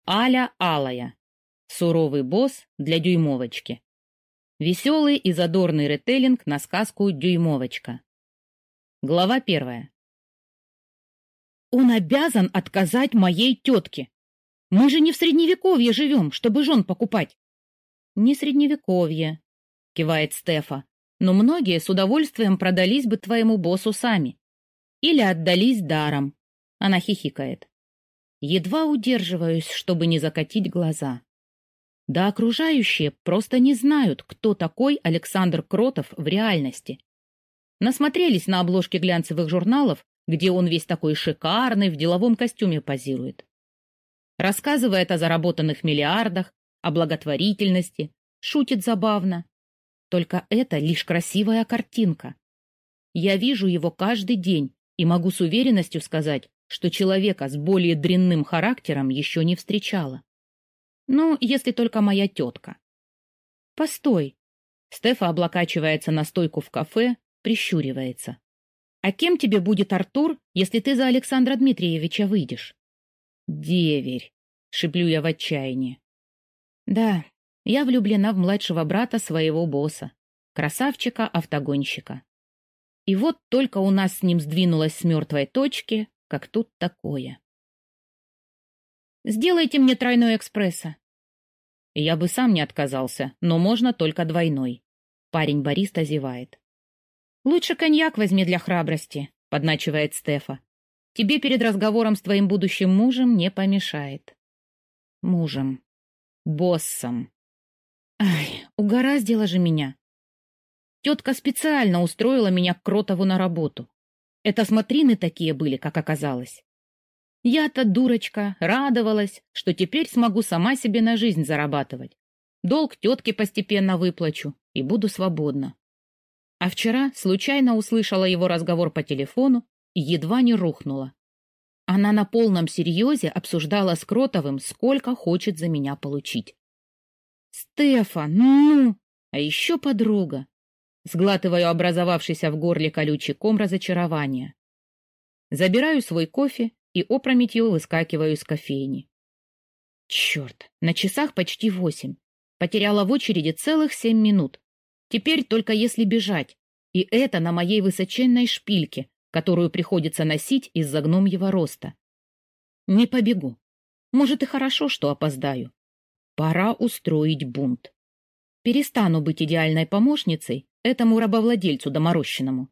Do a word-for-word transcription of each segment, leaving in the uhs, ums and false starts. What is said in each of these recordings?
Аля Алая. Суровый босс для дюймовочки. Веселый и задорный ретейлинг на сказку «Дюймовочка». Глава первая. Он обязан отказать моей тетке. Мы же не в средневековье живем, чтобы жен покупать. Не средневековье, кивает Стефа, но многие с удовольствием продались бы твоему боссу сами. Или отдались даром. Она хихикает. Едва удерживаюсь, чтобы не закатить глаза. Да окружающие просто не знают, кто такой Александр Кротов в реальности. Насмотрелись на обложки глянцевых журналов, где он весь такой шикарный, в деловом костюме позирует. Рассказывает о заработанных миллиардах, о благотворительности, шутит забавно. Только это лишь красивая картинка. Я вижу его каждый день и могу с уверенностью сказать, что человека с более дрянным характером еще не встречала. Ну, если только моя тетка. Постой. Стефа облокачивается на стойку в кафе, прищуривается. А кем тебе будет Артур, если ты за Александра Дмитриевича выйдешь? Деверь, шиплю я в отчаянии. Да, я влюблена в младшего брата своего босса, красавчика-автогонщика. И вот только у нас с ним сдвинулось с мертвой точки, как тут такое. Сделайте мне тройной эспрессо. Я бы сам не отказался, но можно только двойной. Парень-бариста зевает. Лучше коньяк возьми для храбрости, подначивает Стефа. Тебе перед разговором с твоим будущим мужем не помешает. Мужем. Боссом. Ай, угораздило же меня. Тетка специально устроила меня к Кротову на работу. Это смотрины такие были, как оказалось. Я-то, дурочка, радовалась, что теперь смогу сама себе на жизнь зарабатывать. Долг тетке постепенно выплачу и буду свободна. А вчера случайно услышала его разговор по телефону и едва не рухнула. Она на полном серьезе обсуждала с Кротовым, сколько хочет за меня получить. Стефа, ну, а еще подруга. Сглатываю образовавшийся в горле колючий ком разочарования. Забираю свой кофе и опрометью выскакиваю из кофейни. Черт, на часах почти восемь. Потеряла в очереди целых семь минут. Теперь только если бежать. И это на моей высоченной шпильке, которую приходится носить из-за гномьего роста. Не побегу. Может, и хорошо, что опоздаю. Пора устроить бунт. Перестану быть идеальной помощницей этому рабовладельцу доморощенному.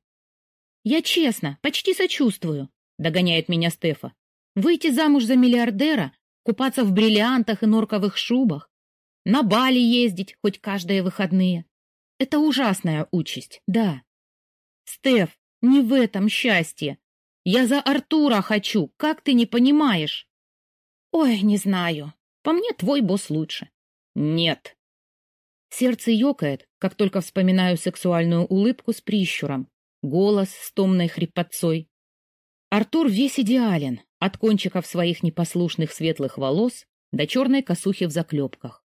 Я честно, почти сочувствую, догоняет меня Стефа. Выйти замуж за миллиардера, купаться в бриллиантах и норковых шубах, на Бали ездить хоть каждые выходные. Это ужасная участь, да. Стеф, не в этом счастье. Я за Артура хочу, как ты не понимаешь? Ой, не знаю. По мне твой босс лучше. Нет. Сердце ёкает, как только вспоминаю сексуальную улыбку с прищуром, голос с томной хрипотцой. Артур весь идеален, от кончиков своих непослушных светлых волос до черной косухи в заклепках.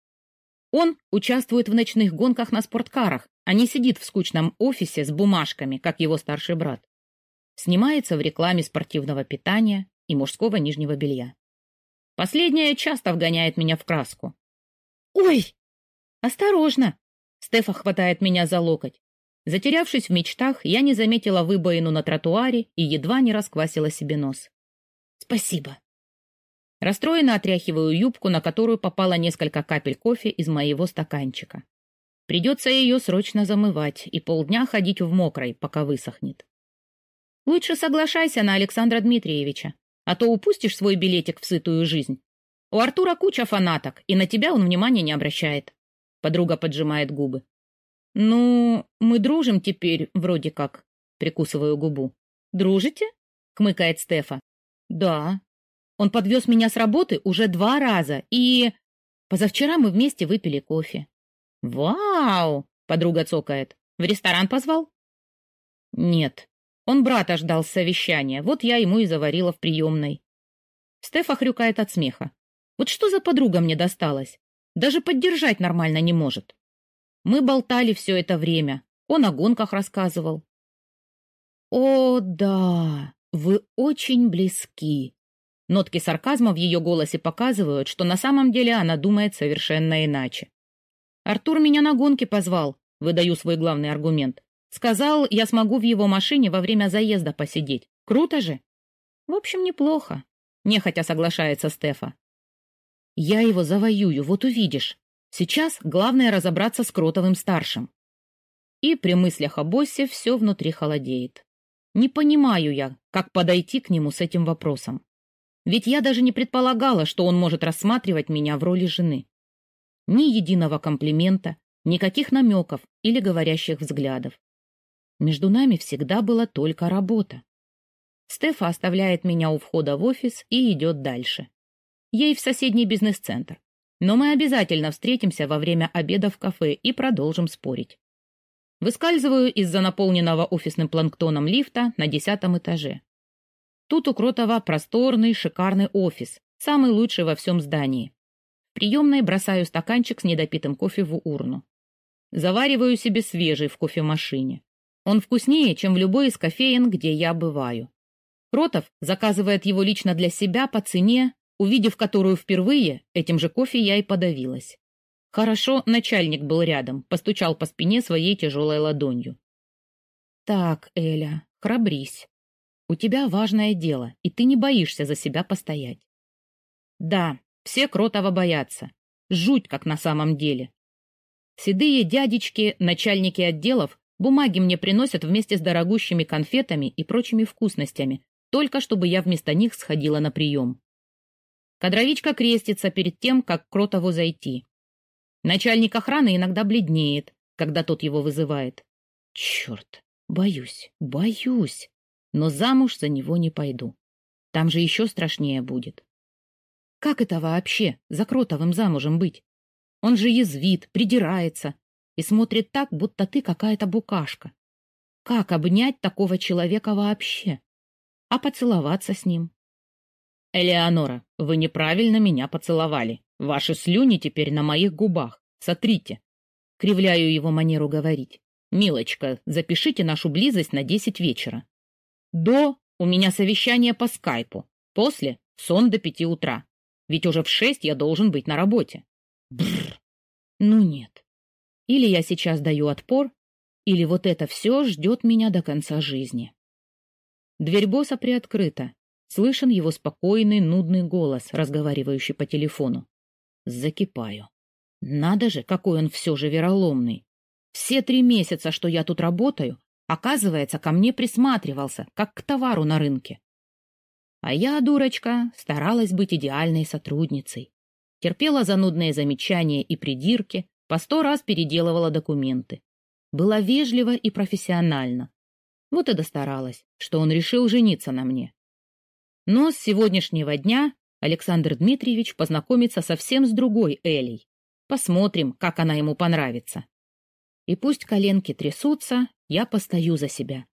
Он участвует в ночных гонках на спорткарах, а не сидит в скучном офисе с бумажками, как его старший брат. Снимается в рекламе спортивного питания и мужского нижнего белья. Последнее часто вгоняет меня в краску. «Ой! Осторожно!» Стефа хватает меня за локоть. Затерявшись в мечтах, я не заметила выбоину на тротуаре и едва не расквасила себе нос. «Спасибо!» Расстроенно отряхиваю юбку, на которую попало несколько капель кофе из моего стаканчика. Придется ее срочно замывать и полдня ходить в мокрой, пока высохнет. Лучше соглашайся на Александра Дмитриевича, а то упустишь свой билетик в сытую жизнь. У Артура куча фанаток, и на тебя он внимания не обращает. Подруга поджимает губы. Ну, мы дружим теперь, вроде как. Прикусываю губу. Дружите? Хмыкает Стефа. Да. Он подвез меня с работы уже два раза, и... Позавчера мы вместе выпили кофе. Вау! Подруга цокает. В ресторан позвал? Нет. Он брата ждал с совещания, вот я ему и заварила в приемной. Стефа хрюкает от смеха. Вот что за подруга мне досталась? Даже поддержать нормально не может. Мы болтали все это время. Он о гонках рассказывал. О, да, вы очень близки. Нотки сарказма в ее голосе показывают, что на самом деле она думает совершенно иначе. «Артур меня на гонки позвал», — выдаю свой главный аргумент. «Сказал, я смогу в его машине во время заезда посидеть. Круто же?» «В общем, неплохо», — нехотя соглашается Стефа. «Я его завоюю, вот увидишь. Сейчас главное разобраться с Кротовым-старшим». И при мыслях о боссе все внутри холодеет. Не понимаю я, как подойти к нему с этим вопросом. Ведь я даже не предполагала, что он может рассматривать меня в роли жены. Ни единого комплимента, никаких намеков или говорящих взглядов. Между нами всегда была только работа. Стефа оставляет меня у входа в офис и идет дальше. Ей в соседний бизнес-центр. Но мы обязательно встретимся во время обеда в кафе и продолжим спорить. Выскальзываю из-за наполненного офисным планктоном лифта на десятом этаже. Тут у Кротова просторный, шикарный офис, самый лучший во всем здании. В приемной бросаю стаканчик с недопитым кофе в урну. Завариваю себе свежий в кофемашине. Он вкуснее, чем в любой из кофеен, где я бываю. Кротов заказывает его лично для себя по цене, увидев которую впервые, этим же кофе я и подавилась. Хорошо, начальник был рядом, постучал по спине своей тяжелой ладонью. «Так, Эля, храбрись. У тебя важное дело, и ты не боишься за себя постоять». Да, все Кротова боятся. Жуть, как на самом деле. Седые дядечки, начальники отделов, бумаги мне приносят вместе с дорогущими конфетами и прочими вкусностями, только чтобы я вместо них сходила на прием. Кадровичка крестится перед тем, как к Кротову зайти. Начальник охраны иногда бледнеет, когда тот его вызывает. Черт, боюсь, боюсь, но замуж за него не пойду. Там же еще страшнее будет. Как это вообще, за Кротовым замужем быть? Он же язвит, придирается и смотрит так, будто ты какая-то букашка. Как обнять такого человека вообще? А поцеловаться с ним? Элеонора, вы неправильно меня поцеловали. Ваши слюни теперь на моих губах. Сотрите. Кривляю его манеру говорить. Милочка, запишите нашу близость на десять вечера. До у меня совещание по скайпу. После сон до пяти утра. Ведь уже в шесть я должен быть на работе. Бррр. Ну нет. Или я сейчас даю отпор, или вот это все ждет меня до конца жизни. Дверь босса приоткрыта. Слышен его спокойный, нудный голос, разговаривающий по телефону. Закипаю. Надо же, какой он все же вероломный. Все три месяца, что я тут работаю, оказывается, ко мне присматривался, как к товару на рынке. А я, дурочка, старалась быть идеальной сотрудницей. Терпела занудные замечания и придирки, по сто раз переделывала документы. Была вежлива и профессиональна. Вот и достаралась, что он решил жениться на мне. Но с сегодняшнего дня Александр Дмитриевич познакомится совсем с другой Элей. Посмотрим, как она ему понравится. И пусть коленки трясутся, я постою за себя.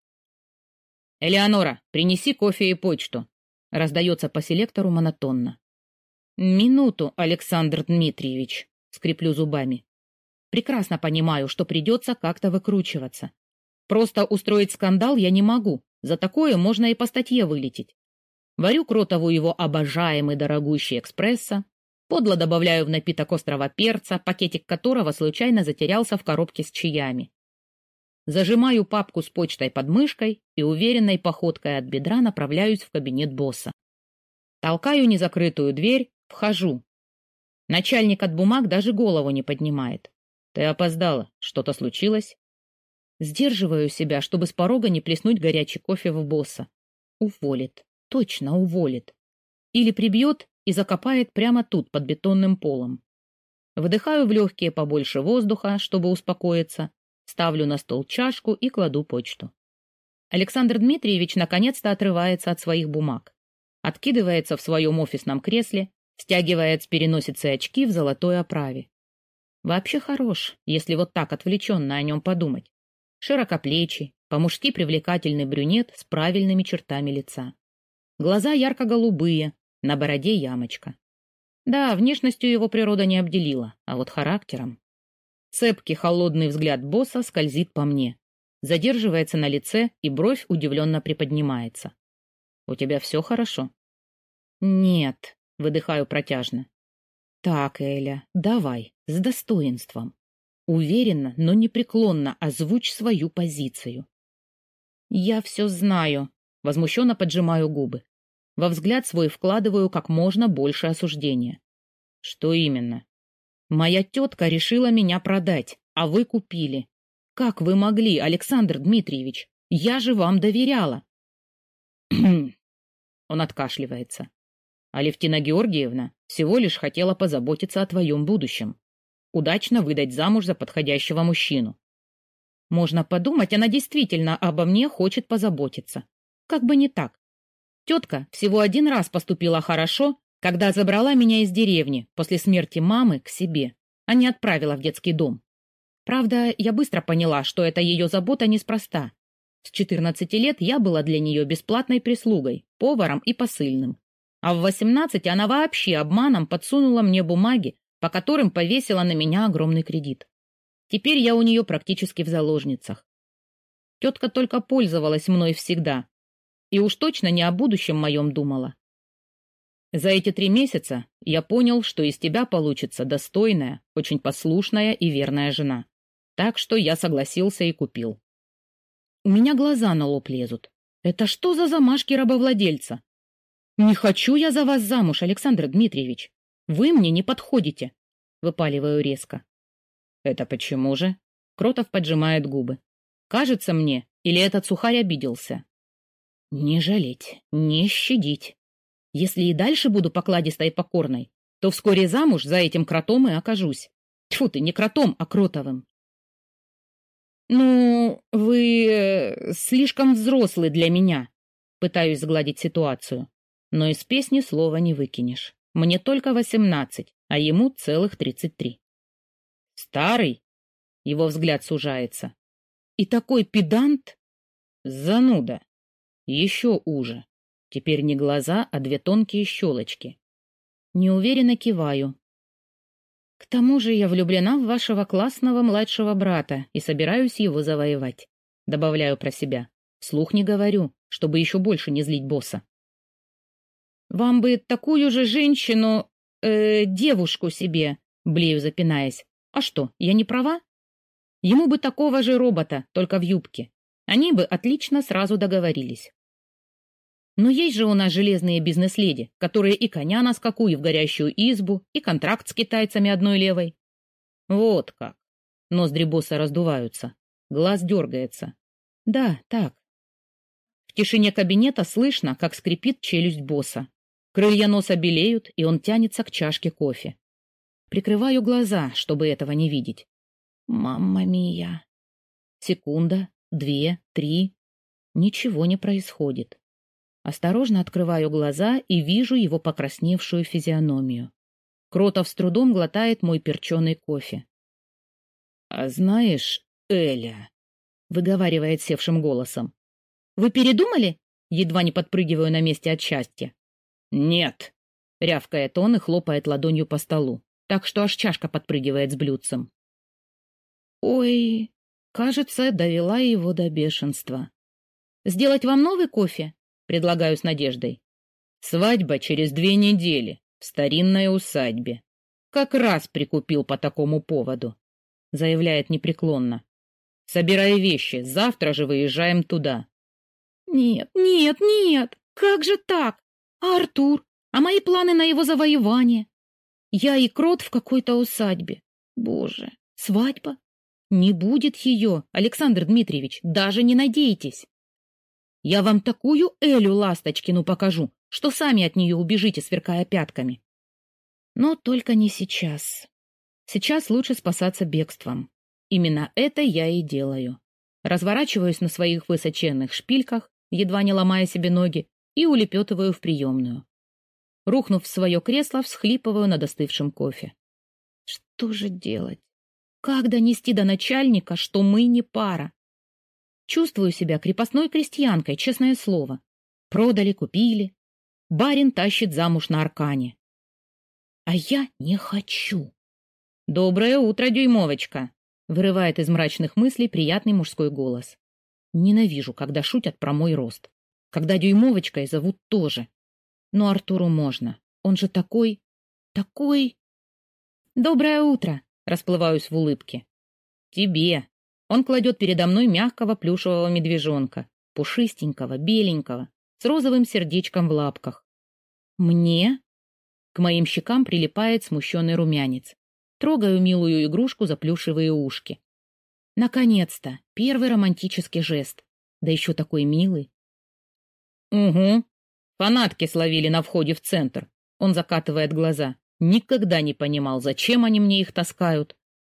«Элеонора, принеси кофе и почту», — раздается по селектору монотонно. «Минуту, Александр Дмитриевич», — скреплю зубами. Прекрасно понимаю, что придется как-то выкручиваться. Просто устроить скандал я не могу, за такое можно и по статье вылететь. Варю Кротову его обожаемый дорогущий эспрессо, подло добавляю в напиток острого перца, пакетик которого случайно затерялся в коробке с чаями. Зажимаю папку с почтой под мышкой и уверенной походкой от бедра направляюсь в кабинет босса. Толкаю незакрытую дверь, вхожу. Начальник от бумаг даже голову не поднимает. «Ты опоздала. Что-то случилось?» Сдерживаю себя, чтобы с порога не плеснуть горячий кофе в босса. Уволит. Точно уволит. Или прибьет и закопает прямо тут, под бетонным полом. Вдыхаю в легкие побольше воздуха, чтобы успокоиться, ставлю на стол чашку и кладу почту. Александр Дмитриевич наконец-то отрывается от своих бумаг. Откидывается в своем офисном кресле, стягивает с переносицы очки в золотой оправе. Вообще хорош, если вот так отвлеченно о нем подумать. Широкоплечий, по-мужски привлекательный брюнет с правильными чертами лица. Глаза ярко-голубые, на бороде ямочка. Да, внешностью его природа не обделила, а вот характером. Цепкий холодный взгляд босса скользит по мне. Задерживается на лице, и бровь удивленно приподнимается. «У тебя все хорошо?» Нет, выдыхаю протяжно. Так, Эля, давай, с достоинством. Уверенно, но непреклонно озвучь свою позицию. Я все знаю, возмущенно поджимаю губы. Во взгляд свой вкладываю как можно больше осуждения. Что именно? Моя тетка решила меня продать, а вы купили. Как вы могли, Александр Дмитриевич? Я же вам доверяла. Он откашливается. Алевтина Георгиевна всего лишь хотела позаботиться о твоем будущем. Удачно выдать замуж за подходящего мужчину. Можно подумать, она действительно обо мне хочет позаботиться. Как бы не так. Тетка всего один раз поступила хорошо, когда забрала меня из деревни после смерти мамы к себе, а не отправила в детский дом. Правда, я быстро поняла, что это ее забота неспроста. С четырнадцати лет я была для нее бесплатной прислугой, поваром и посыльным. А в восемнадцати она вообще обманом подсунула мне бумаги, по которым повесила на меня огромный кредит. Теперь я у нее практически в заложницах. Тетка только пользовалась мной всегда. И уж точно не о будущем моем думала. За эти три месяца я понял, что из тебя получится достойная, очень послушная и верная жена. Так что я согласился и купил. У меня глаза на лоб лезут. Это что за замашки рабовладельца? Не хочу я за вас замуж, Александр Дмитриевич. Вы мне не подходите. Выпаливаю резко. Это почему же? Кротов поджимает губы. Кажется мне, или этот сухарь обиделся? Не жалеть, не щадить. Если и дальше буду покладистой и покорной, то вскоре замуж за этим кротом и окажусь. Тьфу ты, не кротом, а Кротовым. Ну, вы э, слишком взрослый для меня. Пытаюсь сгладить ситуацию. Но из песни слова не выкинешь. Мне только восемнадцать, а ему целых тридцать три. Старый? Его взгляд сужается. И такой педант? Зануда. Еще уже. Теперь не глаза, а две тонкие щелочки. Неуверенно киваю. К тому же я влюблена в вашего классного младшего брата и собираюсь его завоевать. Добавляю про себя. Вслух не говорю, чтобы еще больше не злить босса. Вам бы такую же женщину, э, девушку себе, блею запинаясь. А что, я не права? Ему бы такого же робота, только в юбке. Они бы отлично сразу договорились. Но есть же у нас железные бизнес-леди, которые и коня на скаку, и в горящую избу, и контракт с китайцами одной левой. Вот как. Ноздри босса раздуваются. Глаз дергается. Да, так. В тишине кабинета слышно, как скрипит челюсть босса. Крылья носа белеют, и он тянется к чашке кофе. Прикрываю глаза, чтобы этого не видеть. Мамма мия. Секунда, две, три. Ничего не происходит. Осторожно открываю глаза и вижу его покрасневшую физиономию. Кротов с трудом глотает мой перченый кофе. — А знаешь, Эля, — выговаривает севшим голосом. — Вы передумали? Едва не подпрыгиваю на месте от счастья. — Нет, — рявкает он и хлопает ладонью по столу, так что аж чашка подпрыгивает с блюдцем. Ой, кажется, довела его до бешенства. — Сделать вам новый кофе? Предлагаю с надеждой. Свадьба через две недели в старинной усадьбе. Как раз прикупил по такому поводу, заявляет непреклонно. Собирай вещи, завтра же выезжаем туда. Нет, нет, нет, как же так? А Артур? А мои планы на его завоевание? Я и Крот в какой-то усадьбе. Боже, свадьба? Не будет ее, Александр Дмитриевич, даже не надейтесь. Я вам такую Элю Ласточкину покажу, что сами от нее убежите, сверкая пятками. Но только не сейчас. Сейчас лучше спасаться бегством. Именно это я и делаю. Разворачиваюсь на своих высоченных шпильках, едва не ломая себе ноги, и улепетываю в приемную. Рухнув в свое кресло, всхлипываю над остывшим кофе. Что же делать? Как донести до начальника, что мы не пара? Чувствую себя крепостной крестьянкой, честное слово. Продали, купили. Барин тащит замуж на аркане. А я не хочу. «Доброе утро, дюймовочка!» — вырывает из мрачных мыслей приятный мужской голос. Ненавижу, когда шутят про мой рост. Когда дюймовочкой зовут тоже. Но Артуру можно. Он же такой... такой... «Доброе утро!» — расплываюсь в улыбке. «Тебе!» Он кладет передо мной мягкого плюшевого медвежонка, пушистенького, беленького, с розовым сердечком в лапках. «Мне?» К моим щекам прилипает смущенный румянец. Трогаю милую игрушку за плюшевые ушки. Наконец-то! Первый романтический жест. Да еще такой милый. «Угу. Фанатки словили на входе в центр». Он закатывает глаза. Никогда не понимал, зачем они мне их таскают.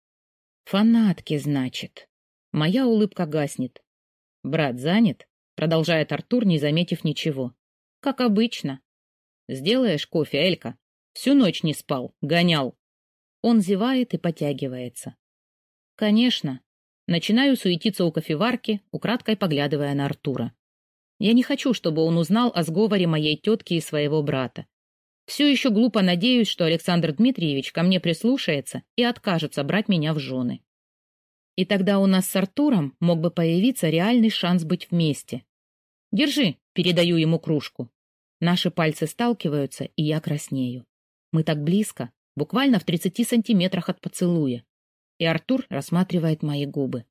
«Фанатки, значит». Моя улыбка гаснет. «Брат занят?» Продолжает Артур, не заметив ничего. «Как обычно». «Сделаешь кофе, Элька?» «Всю ночь не спал. Гонял». Он зевает и потягивается. «Конечно». Начинаю суетиться у кофеварки, украдкой поглядывая на Артура. Я не хочу, чтобы он узнал о сговоре моей тетки и своего брата. Все еще глупо надеюсь, что Александр Дмитриевич ко мне прислушается и откажется брать меня в жены. И тогда у нас с Артуром мог бы появиться реальный шанс быть вместе. «Держи», — передаю ему кружку. Наши пальцы сталкиваются, и я краснею. Мы так близко, буквально в тридцати сантиметрах от поцелуя. И Артур рассматривает мои губы.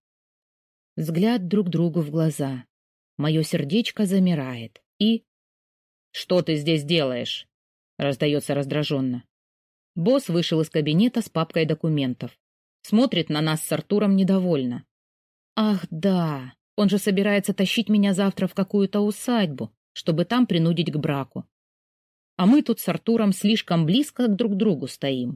Взгляд друг другу в глаза. Мое сердечко замирает. И... «Что ты здесь делаешь?» — раздается раздраженно. Босс вышел из кабинета с папкой документов. Смотрит на нас с Артуром недовольно. «Ах, да, он же собирается тащить меня завтра в какую-то усадьбу, чтобы там принудить к браку. А мы тут с Артуром слишком близко друг к другу стоим».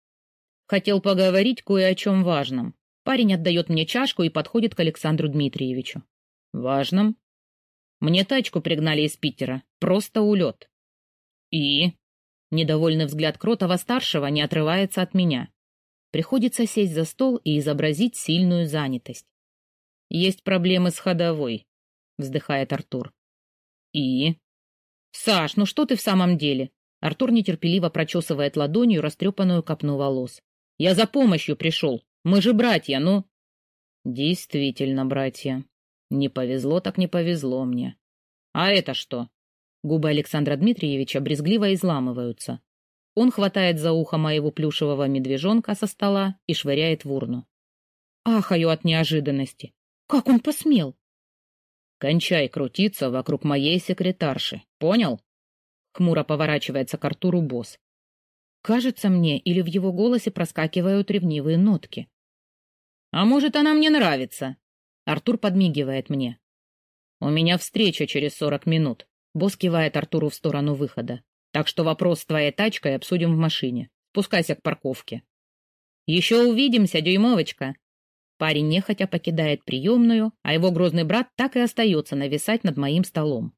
Хотел поговорить кое о чем важном. Парень отдает мне чашку и подходит к Александру Дмитриевичу. «Важном?» «Мне тачку пригнали из Питера. Просто улет». «И?» Недовольный взгляд Кротова-старшего не отрывается от меня. Приходится сесть за стол и изобразить сильную занятость. «Есть проблемы с ходовой», — вздыхает Артур. «И?» «Саш, ну что ты в самом деле?» Артур нетерпеливо прочесывает ладонью растрепанную копну волос. «Я за помощью пришел. Мы же братья, ну...» «Действительно, братья. Не повезло так не повезло мне. А это что?» Губы Александра Дмитриевича брезгливо изламываются. Он хватает за ухо моего плюшевого медвежонка со стола и швыряет в урну. Ахаю от неожиданности. Как он посмел? «Кончай крутиться вокруг моей секретарши. Понял?» Хмуро поворачивается к Артуру босс. Кажется мне, или в его голосе проскакивают ревнивые нотки. «А может, она мне нравится?» Артур подмигивает мне. «У меня встреча через сорок минут». Босс кивает Артуру в сторону выхода. «Так что вопрос с твоей тачкой обсудим в машине. Спускайся к парковке». «Еще увидимся, дюймовочка». Парень нехотя покидает приемную, а его грозный брат так и остается нависать над моим столом.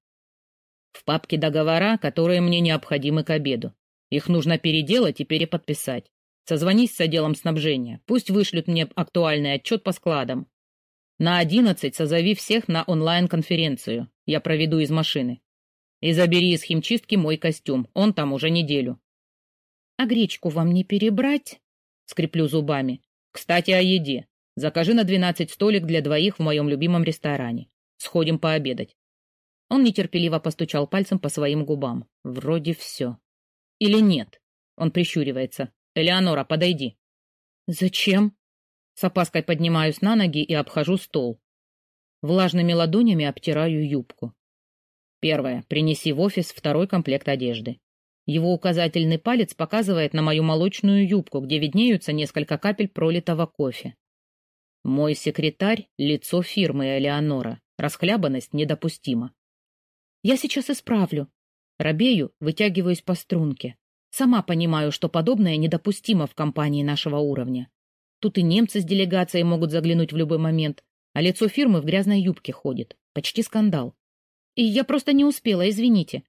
В папке договора, которые мне необходимы к обеду. Их нужно переделать и переподписать. Созвонись с отделом снабжения. Пусть вышлют мне актуальный отчет по складам. На одиннадцать созови всех на онлайн-конференцию. Я проведу из машины. И забери из химчистки мой костюм. Он там уже неделю. А гречку вам не перебрать? Скреплю зубами. Кстати, о еде. Закажи на двенадцать столик для двоих в моем любимом ресторане. Сходим пообедать. Он нетерпеливо постучал пальцем по своим губам. Вроде все. Или нет? Он прищуривается. «Элеонора, подойди». «Зачем?» С опаской поднимаюсь на ноги и обхожу стол. Влажными ладонями обтираю юбку. Первое. Принеси в офис второй комплект одежды. Его указательный палец показывает на мою молочную юбку, где виднеются несколько капель пролитого кофе. Мой секретарь — лицо фирмы Элеонора. Расхлябанность недопустима. Я сейчас исправлю. Робею, вытягиваюсь по струнке. Сама понимаю, что подобное недопустимо в компании нашего уровня. Тут и немцы с делегацией могут заглянуть в любой момент, а лицо фирмы в грязной юбке ходит. Почти скандал. И я просто не успела, извините.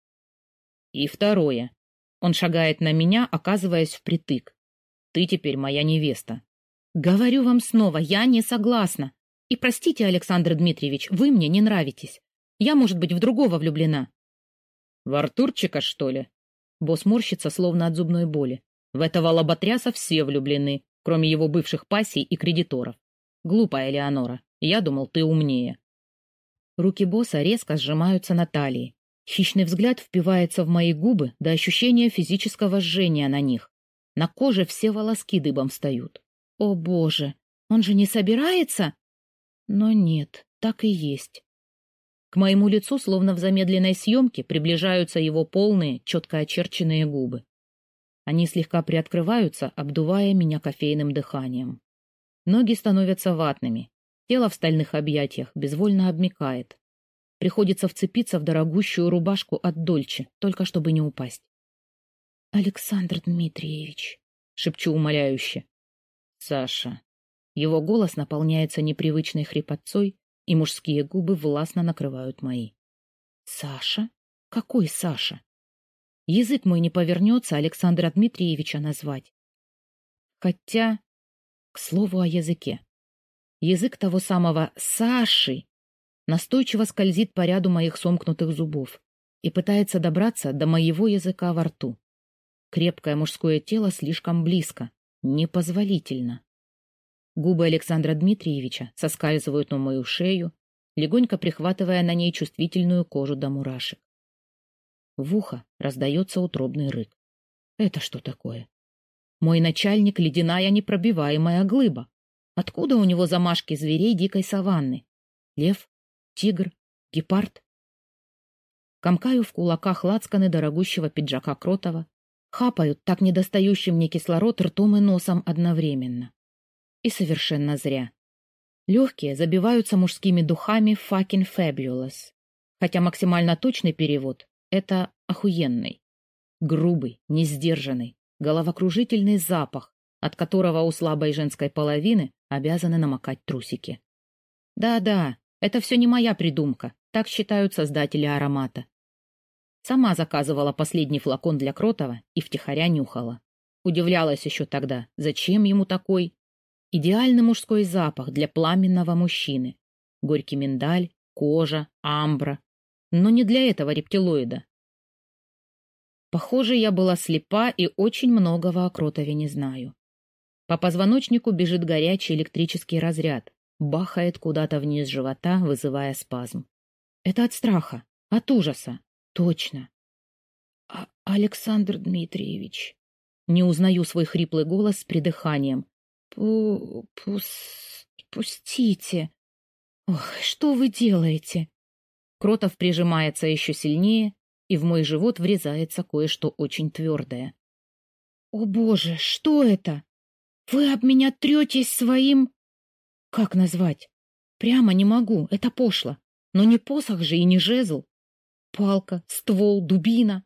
И второе. Он шагает на меня, оказываясь впритык. Ты теперь моя невеста. Говорю вам снова, я не согласна. И простите, Александр Дмитриевич, вы мне не нравитесь. Я, может быть, в другого влюблена. В Артурчика, что ли? Босс морщится, словно от зубной боли. В этого лоботряса все влюблены, кроме его бывших пассий и кредиторов. Глупая Элеонора. Я думал, ты умнее. Руки босса резко сжимаются на талии. Хищный взгляд впивается в мои губы до ощущения физического жжения на них. На коже все волоски дыбом встают. О, боже, он же не собирается? Но нет, так и есть. К моему лицу, словно в замедленной съемке, приближаются его полные, четко очерченные губы. Они слегка приоткрываются, обдувая меня кофейным дыханием. Ноги становятся ватными. Тело в стальных объятиях безвольно обмякает. Приходится вцепиться в дорогущую рубашку от Дольче, только чтобы не упасть. «Александр Дмитриевич», — шепчу умоляюще. «Саша». Его голос наполняется непривычной хрипотцой, и мужские губы властно накрывают мои. «Саша? Какой Саша?» Язык мой не повернется Александра Дмитриевича назвать. Хотя, к слову о языке. Язык того самого Саши настойчиво скользит по ряду моих сомкнутых зубов и пытается добраться до моего языка во рту. Крепкое мужское тело слишком близко, непозволительно. Губы Александра Дмитриевича соскальзывают на мою шею, легонько прихватывая на ней чувствительную кожу до мурашек. В ухо раздается утробный рык. Это что такое? Мой начальник — ледяная непробиваемая глыба. Откуда у него замашки зверей дикой саванны? Лев? Тигр? Гепард? Комкаю в кулаках лацканы дорогущего пиджака Кротова, хапают так недостающий мне кислород ртом и носом одновременно. И совершенно зря. Легкие забиваются мужскими духами fucking fabulous. Хотя максимально точный перевод — это охуенный. Грубый, несдержанный, головокружительный запах, от которого у слабой женской половины обязаны намокать трусики. Да-да, это все не моя придумка, так считают создатели аромата. Сама заказывала последний флакон для Кротова и втихаря нюхала. Удивлялась еще тогда, зачем ему такой идеальный мужской запах для пламенного мужчины. Горький миндаль, кожа, амбра. Но не для этого рептилоида. Похоже, я была слепа и очень многого о Кротове не знаю. По позвоночнику бежит горячий электрический разряд, бахает куда-то вниз живота, вызывая спазм. Это от страха, от ужаса. Точно. А Александр Дмитриевич. Не узнаю свой хриплый голос с придыханием. Пу пус пустите. Ох, что вы делаете? Кротов прижимается еще сильнее, и в мой живот врезается кое-что очень твердое. О боже, что это? Вы об меня третесь своим... Как назвать? Прямо не могу, это пошло. Но не посох же и не жезл. Палка, ствол, дубина.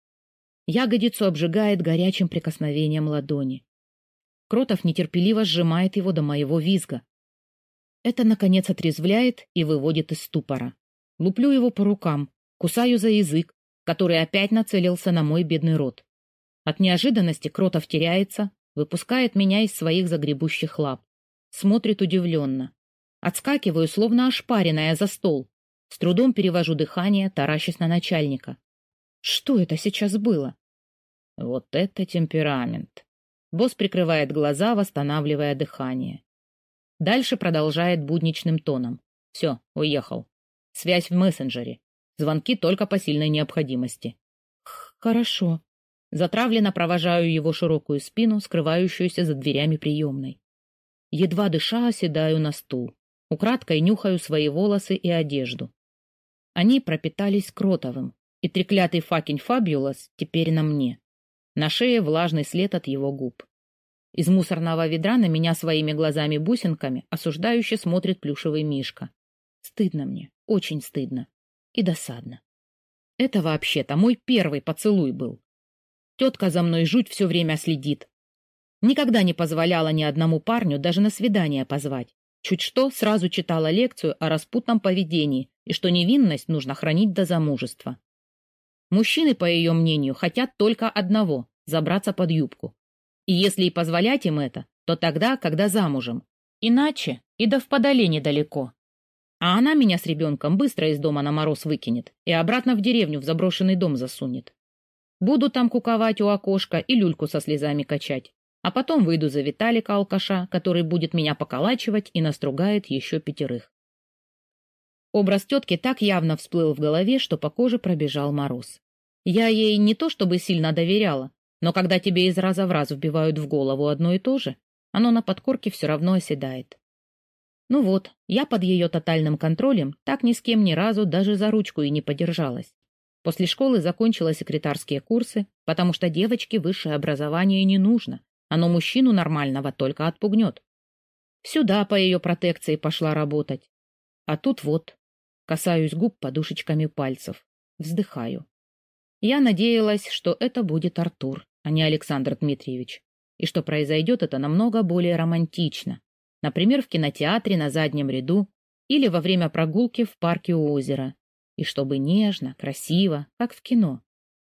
Ягодицу обжигает горячим прикосновением ладони. Кротов нетерпеливо сжимает его до моего визга. Это, наконец, отрезвляет и выводит из ступора. Луплю его по рукам, кусаю за язык, который опять нацелился на мой бедный рот. От неожиданности Кротов теряется, выпускает меня из своих загребущих лап. Смотрит удивленно. Отскакиваю, словно ошпаренная, за стол. С трудом перевожу дыхание, таращась на начальника. Что это сейчас было? Вот это темперамент. Босс прикрывает глаза, восстанавливая дыхание. Дальше продолжает будничным тоном. Все, уехал. Связь в мессенджере. Звонки только по сильной необходимости. Хорошо. Затравленно провожаю его широкую спину, скрывающуюся за дверями приемной. Едва дыша, оседаю на стул. Украдкой нюхаю свои волосы и одежду. Они пропитались Кротовым, и треклятый fucking fabulous теперь на мне. На шее влажный след от его губ. Из мусорного ведра на меня своими глазами-бусинками осуждающе смотрит плюшевый мишка. Стыдно мне, очень стыдно. И досадно. Это вообще-то мой первый поцелуй был. Тетка за мной жуть все время следит. Никогда не позволяла ни одному парню даже на свидание позвать. Чуть что, сразу читала лекцию о распутном поведении и что невинность нужно хранить до замужества. Мужчины, по ее мнению, хотят только одного – забраться под юбку. И если и позволять им это, то тогда, когда замужем. Иначе и до впадали недалеко. А она меня с ребенком быстро из дома на мороз выкинет и обратно в деревню в заброшенный дом засунет. Буду там куковать у окошка и люльку со слезами качать. А потом выйду за Виталика-алкаша, который будет меня поколачивать и настругает еще пятерых. Образ тетки так явно всплыл в голове, что по коже пробежал мороз. Я ей не то чтобы сильно доверяла, но когда тебе из раза в раз вбивают в голову одно и то же, оно на подкорке все равно оседает. Ну вот, я под ее тотальным контролем так ни с кем ни разу даже за ручку и не подержалась. После школы закончила секретарские курсы, потому что девочке высшее образование не нужно, оно мужчину нормального только отпугнет. Сюда по ее протекции пошла работать. А тут вот, касаюсь губ подушечками пальцев, вздыхаю. Я надеялась, что это будет Артур, а не Александр Дмитриевич, и что произойдет это намного более романтично, например, в кинотеатре на заднем ряду или во время прогулки в парке у озера, и чтобы нежно, красиво, как в кино.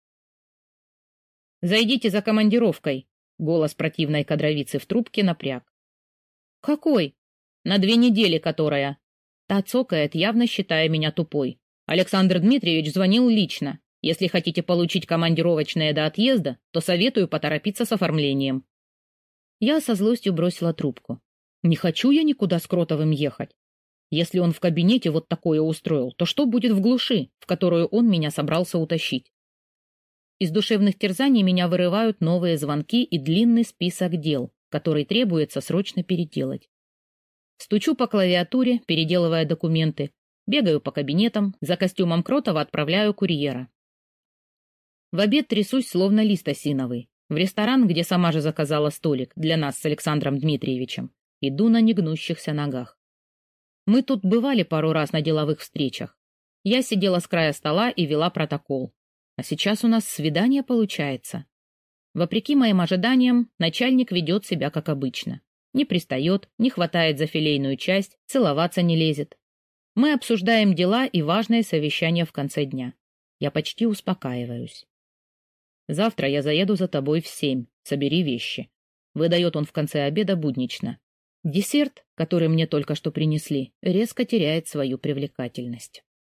«Зайдите за командировкой», — голос противной кадровицы в трубке напряг. «Какой?» «На две недели которая». Та цокает, явно считая меня тупой. Александр Дмитриевич звонил лично. Если хотите получить командировочное до отъезда, то советую поторопиться с оформлением. Я со злостью бросила трубку. Не хочу я никуда с Кротовым ехать. Если он в кабинете вот такое устроил, то что будет в глуши, в которую он меня собрался утащить? Из душевных терзаний меня вырывают новые звонки и длинный список дел, который требуется срочно переделать. Стучу по клавиатуре, переделывая документы, бегаю по кабинетам, за костюмом Кротова отправляю курьера. В обед трясусь, словно лист осиновый. В ресторан, где сама же заказала столик для нас с Александром Дмитриевичем, иду на негнущихся ногах. Мы тут бывали пару раз на деловых встречах. Я сидела с края стола и вела протокол. А сейчас у нас свидание получается. Вопреки моим ожиданиям, начальник ведет себя как обычно. Не пристает, не хватает за филейную часть, целоваться не лезет. Мы обсуждаем дела и важное совещание в конце дня. Я почти успокаиваюсь. Завтра я заеду за тобой в семь. Собери вещи. Выдает он в конце обеда буднично. Десерт, который мне только что принесли, резко теряет свою привлекательность.